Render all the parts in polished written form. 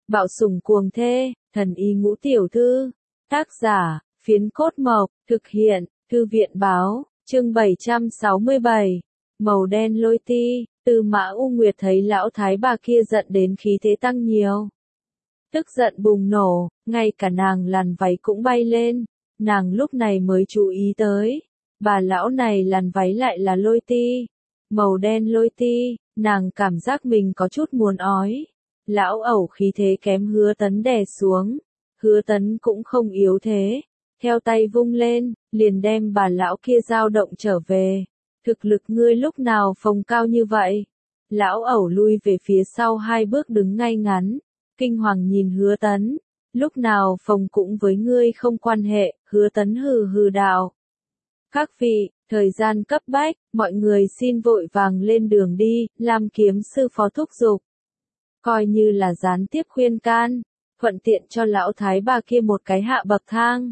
Bạo sủng cuồng thê, thần y ngũ tiểu thư. Tác giả, Phiến Cốt Mộc, thực hiện, Thư viện báo, chương 767. Màu đen lôi ti, Tư Mã U Nguyệt thấy lão thái bà kia giận đến khí thế tăng nhiều. Tức giận bùng nổ, ngay cả nàng làn váy cũng bay lên, nàng lúc này mới chú ý tới. Bà lão này làn váy lại là lôi ti, màu đen lôi ti, nàng cảm giác mình có chút muốn ói. Lão ẩu khí thế kém Hứa Tấn đè xuống, Hứa Tấn cũng không yếu thế, theo tay vung lên, liền đem bà lão kia dao động trở về. Thực lực ngươi lúc nào phồng cao như vậy? Lão ẩu lui về phía sau 2 bước đứng ngay ngắn, kinh hoàng nhìn Hứa Tấn. Lúc nào phồng cũng với ngươi không quan hệ, Hứa Tấn hừ hừ đạo. Các vị, thời gian cấp bách, mọi người xin vội vàng lên đường đi, Lam Kiếm sư phó thúc giục. Coi như là gián tiếp khuyên can, thuận tiện cho lão thái bà kia một cái hạ bậc thang.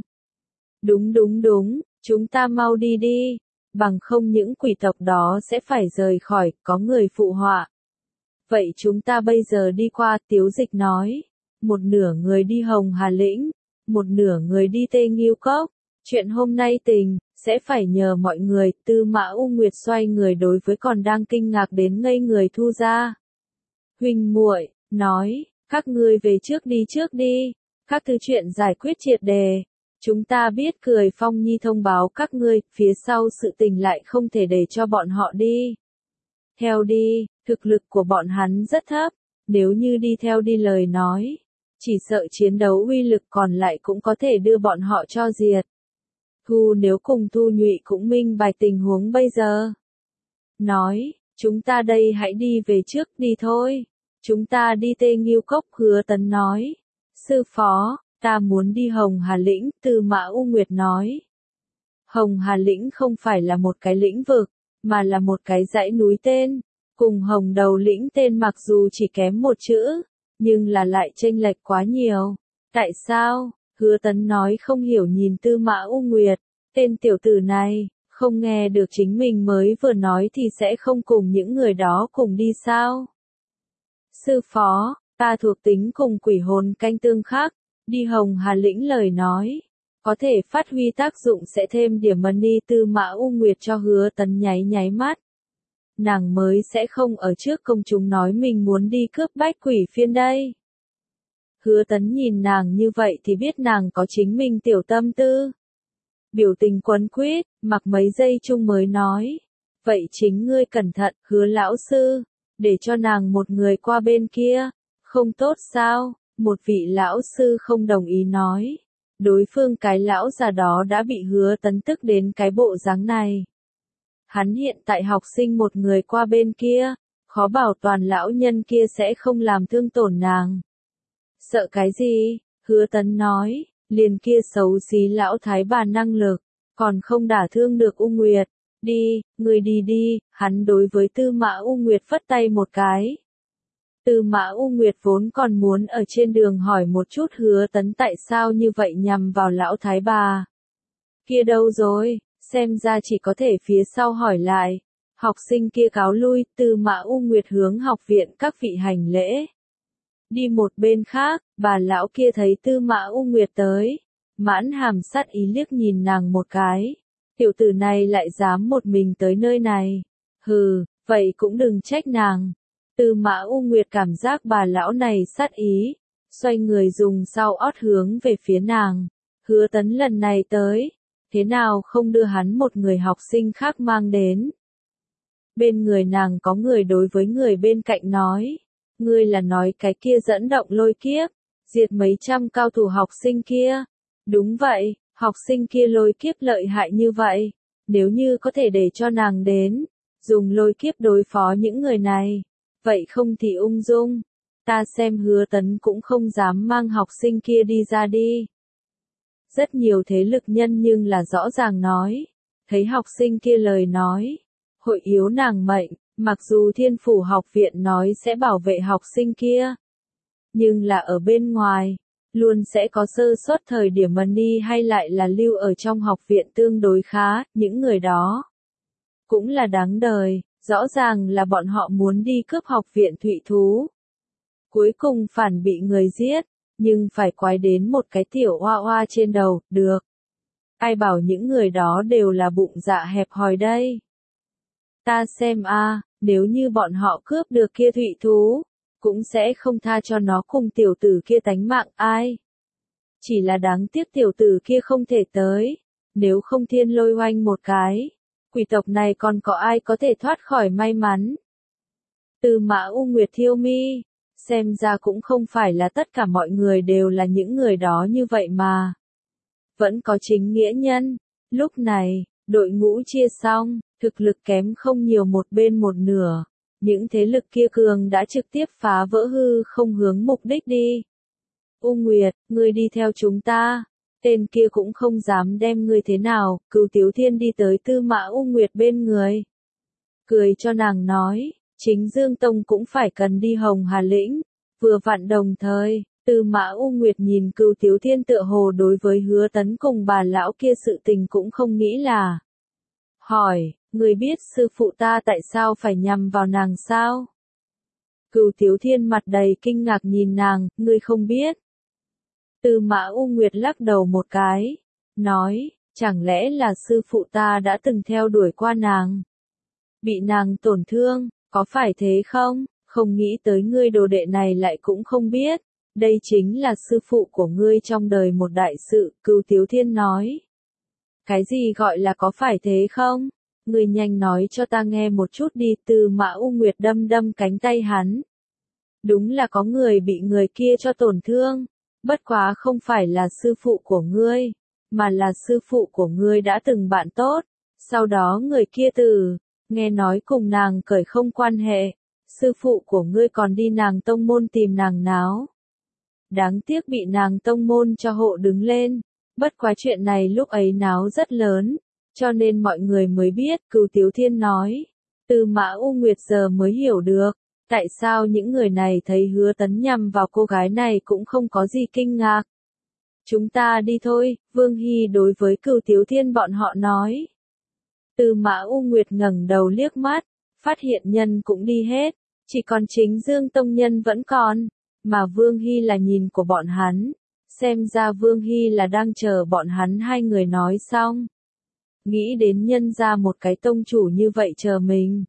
Đúng, chúng ta mau đi đi, bằng không những quỷ tộc đó sẽ phải rời khỏi, có người phụ họa. Vậy chúng ta bây giờ đi qua, Tiếu Dịch nói. Một nửa người đi Hồng Hà Lĩnh, một nửa người đi Tê Nghiêu Cốc. Chuyện hôm nay sẽ phải nhờ mọi người. Tư Mã U Nguyệt xoay người đối với còn đang kinh ngạc đến ngây người Thu Gia. Huynh muội nói, các ngươi về trước đi, các thứ chuyện giải quyết triệt đề. Chúng ta biết Cười Phong Nhi thông báo các ngươi, phía sau sự tình lại không thể để cho bọn họ đi. Theo đi, thực lực của bọn hắn rất thấp, nếu như đi theo đi lời nói, chỉ sợ chiến đấu uy lực còn lại cũng có thể đưa bọn họ cho diệt. Nếu cùng Thu Nhụy cũng minh bạch tình huống bây giờ. Nói, chúng ta đây hãy đi về trước đi thôi. Chúng ta đi Tê Nghiêu Cốc, Hứa Tấn nói. Sư phó, ta muốn đi Hồng Hà Lĩnh, Tư Mã U Nguyệt nói. Hồng Hà Lĩnh không phải là một cái lĩnh vực, mà là một cái dãy núi tên, cùng Hồng Đầu Lĩnh tên mặc dù chỉ kém một chữ, nhưng là lại chênh lệch quá nhiều. Tại sao? Hứa Tấn nói không hiểu nhìn Tư Mã U Nguyệt, tên tiểu tử này, không nghe được chính mình mới vừa nói thì sẽ không cùng những người đó cùng đi sao? Sư phó, ta thuộc tính cùng quỷ hồn canh tương khắc, đi Hồng Hà Lĩnh lời nói, có thể phát huy tác dụng sẽ thêm điểm money. Tư Mã U Nguyệt cho Hứa Tấn nháy mắt. Nàng mới sẽ không ở trước công chúng nói mình muốn đi cướp bách quỷ phiên đây. Hứa Tấn nhìn nàng như vậy thì biết nàng có chính mình tiểu tâm tư. Biểu tình quấn quýt, mặc mấy giây chung mới nói. Vậy chính ngươi cẩn thận, Hứa lão sư, để cho nàng một người qua bên kia, không tốt sao? Một vị lão sư không đồng ý nói. Đối phương cái lão già đó đã bị Hứa Tấn tức đến cái bộ dáng này. Hắn hiện tại học sinh một người qua bên kia, khó bảo toàn lão nhân kia sẽ không làm thương tổn nàng. Sợ cái gì? Hứa Tấn nói, liền kia xấu xí lão thái bà năng lực, còn không đả thương được U Nguyệt. Đi, người đi, hắn đối với Tư Mã U Nguyệt phất tay một cái. Tư Mã U Nguyệt vốn còn muốn ở trên đường hỏi một chút Hứa Tấn tại sao như vậy nhằm vào lão thái bà. Kia đâu rồi, xem ra chỉ có thể phía sau hỏi lại. Học sinh kia cáo lui, Tư Mã U Nguyệt hướng học viện các vị hành lễ. Đi một bên khác, bà lão kia thấy Tư Mã U Nguyệt tới, mãn hàm sát ý liếc nhìn nàng một cái. Tiểu tử này lại dám một mình tới nơi này. Vậy cũng đừng trách nàng. Tư Mã U Nguyệt cảm giác bà lão này sát ý, xoay người dùng sau ót hướng về phía nàng. Hứa Tấn lần này tới, thế nào không đưa hắn một người học sinh khác mang đến. Bên người nàng có người đối với người bên cạnh nói, ngươi là nói cái kia dẫn động lôi kiếp, diệt mấy trăm cao thủ học sinh kia. Đúng vậy, học sinh kia lôi kiếp lợi hại như vậy, nếu như có thể để cho nàng đến, dùng lôi kiếp đối phó những người này, vậy không thì ung dung. Ta xem Hứa Tấn cũng không dám mang học sinh kia đi ra đi. Rất nhiều thế lực nhân nhưng là rõ ràng nói, thấy học sinh kia lời nói, hội yếu nàng mệnh, mặc dù Thiên Phủ học viện nói sẽ bảo vệ học sinh kia, nhưng là ở bên ngoài, luôn sẽ có sơ suất thời điểm money hay lại là lưu ở trong học viện tương đối khá, những người đó cũng là đáng đời, rõ ràng là bọn họ muốn đi cướp học viện Thụy Thú. cuối cùng phản bị người giết, nhưng phải quái đến một cái tiểu oa oa trên đầu, được. Ai bảo những người đó đều là bụng dạ hẹp hòi đây. Ta xem nếu như bọn họ cướp được kia thụy thú, cũng sẽ không tha cho nó cùng tiểu tử kia tánh mạng ai. Chỉ là đáng tiếc tiểu tử kia không thể tới, nếu không thiên lôi oanh một cái, quỷ tộc này còn có ai có thể thoát khỏi may mắn. Tư Mã U Nguyệt thiêu mi, xem ra cũng không phải là tất cả mọi người đều là những người đó như vậy mà. Vẫn có chính nghĩa nhân. Lúc này, đội ngũ chia xong, thực lực kém không nhiều một bên một nửa. Những thế lực kia cường đã trực tiếp phá vỡ hư không hướng mục đích đi. U Nguyệt, ngươi đi theo chúng ta. Tên kia cũng không dám đem ngươi thế nào, Cửu Tiếu Thiên đi tới Tư Mã U Nguyệt bên người. Cười cho nàng nói, chính Dương Tông cũng phải cần đi Hồng Hà Lĩnh. Vừa vặn đồng thời, Tư Mã U Nguyệt nhìn Cửu Tiếu Thiên tựa hồ đối với Hứa Tấn cùng bà lão kia sự tình cũng không nghĩ là. Hỏi, người biết sư phụ ta tại sao phải nhằm vào nàng sao? Cửu Tiếu Thiên mặt đầy kinh ngạc nhìn nàng, ngươi không biết. Tư Mã U Nguyệt lắc đầu một cái, nói, chẳng lẽ là sư phụ ta đã từng theo đuổi qua nàng? Bị nàng tổn thương, có phải thế không? Không nghĩ tới ngươi đồ đệ này lại cũng không biết. Đây chính là sư phụ của ngươi trong đời một đại sự, Cửu Tiếu Thiên nói. Cái gì gọi là có phải thế không? Ngươi nhanh nói cho ta nghe một chút đi. Tư Mã U Nguyệt đâm đâm cánh tay hắn. Đúng là có người bị người kia cho tổn thương. Bất quá không phải là sư phụ của ngươi, mà là sư phụ của ngươi đã từng bạn tốt. Sau đó người kia nghe nói cùng nàng cởi không quan hệ. Sư phụ của ngươi còn đi nàng tông môn tìm nàng náo. Đáng tiếc bị nàng tông môn cho hộ đứng lên. Bất quá chuyện này lúc ấy náo rất lớn, cho nên mọi người mới biết. Cửu Tiếu Thiên nói. Tư Mã U Nguyệt giờ mới hiểu được, tại sao những người này thấy Hứa Tấn nhằm vào cô gái này cũng không có gì kinh ngạc. Chúng ta đi thôi, Vương Hy đối với Cửu Tiếu Thiên bọn họ nói. Tư Mã U Nguyệt ngẩng đầu liếc mắt, phát hiện nhân cũng đi hết, chỉ còn chính Dương Tông nhân vẫn còn, mà Vương Hy là nhìn của bọn hắn. Xem ra Vương Hy là đang chờ bọn hắn hai người nói xong. Nghĩ đến nhân ra một cái tông chủ như vậy chờ mình.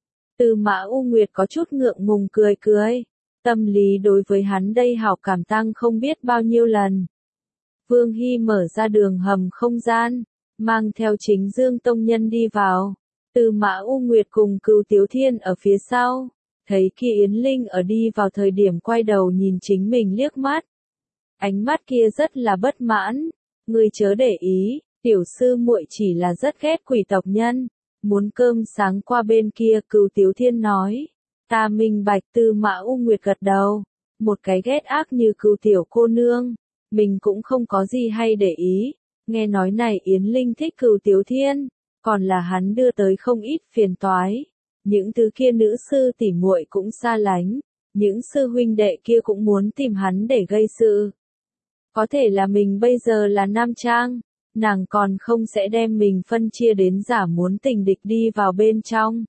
Tư Mã U Nguyệt có chút ngượng ngùng cười cười. Tâm lý đối với hắn đây hảo cảm tăng không biết bao nhiêu lần. Vương Hy mở ra đường hầm không gian, mang theo chính Dương Tông nhân đi vào. Tư Mã U Nguyệt cùng Cửu Tiếu Thiên ở phía sau. Thấy kia Yến Linh ở đi vào thời điểm quay đầu nhìn chính mình liếc mắt. Ánh mắt kia rất là bất mãn. Ngươi chớ để ý, tiểu sư muội chỉ là rất ghét quỷ tộc nhân. Muốn cơm sáng qua bên kia. Cửu Tiếu Thiên nói. Ta minh bạch. Tư Mã U Nguyệt gật đầu. Một cái ghét ác như Cửu tiểu cô nương, mình cũng không có gì hay để ý. Nghe nói này Yến Linh thích Cửu Tiếu Thiên, còn là hắn đưa tới không ít phiền toái. Những thứ kia nữ sư tỉ muội cũng xa lánh, những sư huynh đệ kia cũng muốn tìm hắn để gây sự. Có thể là mình bây giờ là nam trang, nàng còn không sẽ đem mình phân chia đến giả muốn tình địch đi vào bên trong.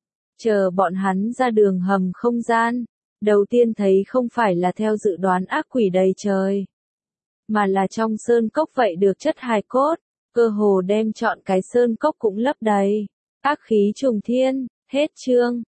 Chờ bọn hắn ra đường hầm không gian, đầu tiên thấy không phải là theo dự đoán ác quỷ đầy trời, mà là trong sơn cốc vậy được chất hài cốt, cơ hồ đem trọn cái sơn cốc cũng lấp đầy. Ác khí trùng thiên, hết chương.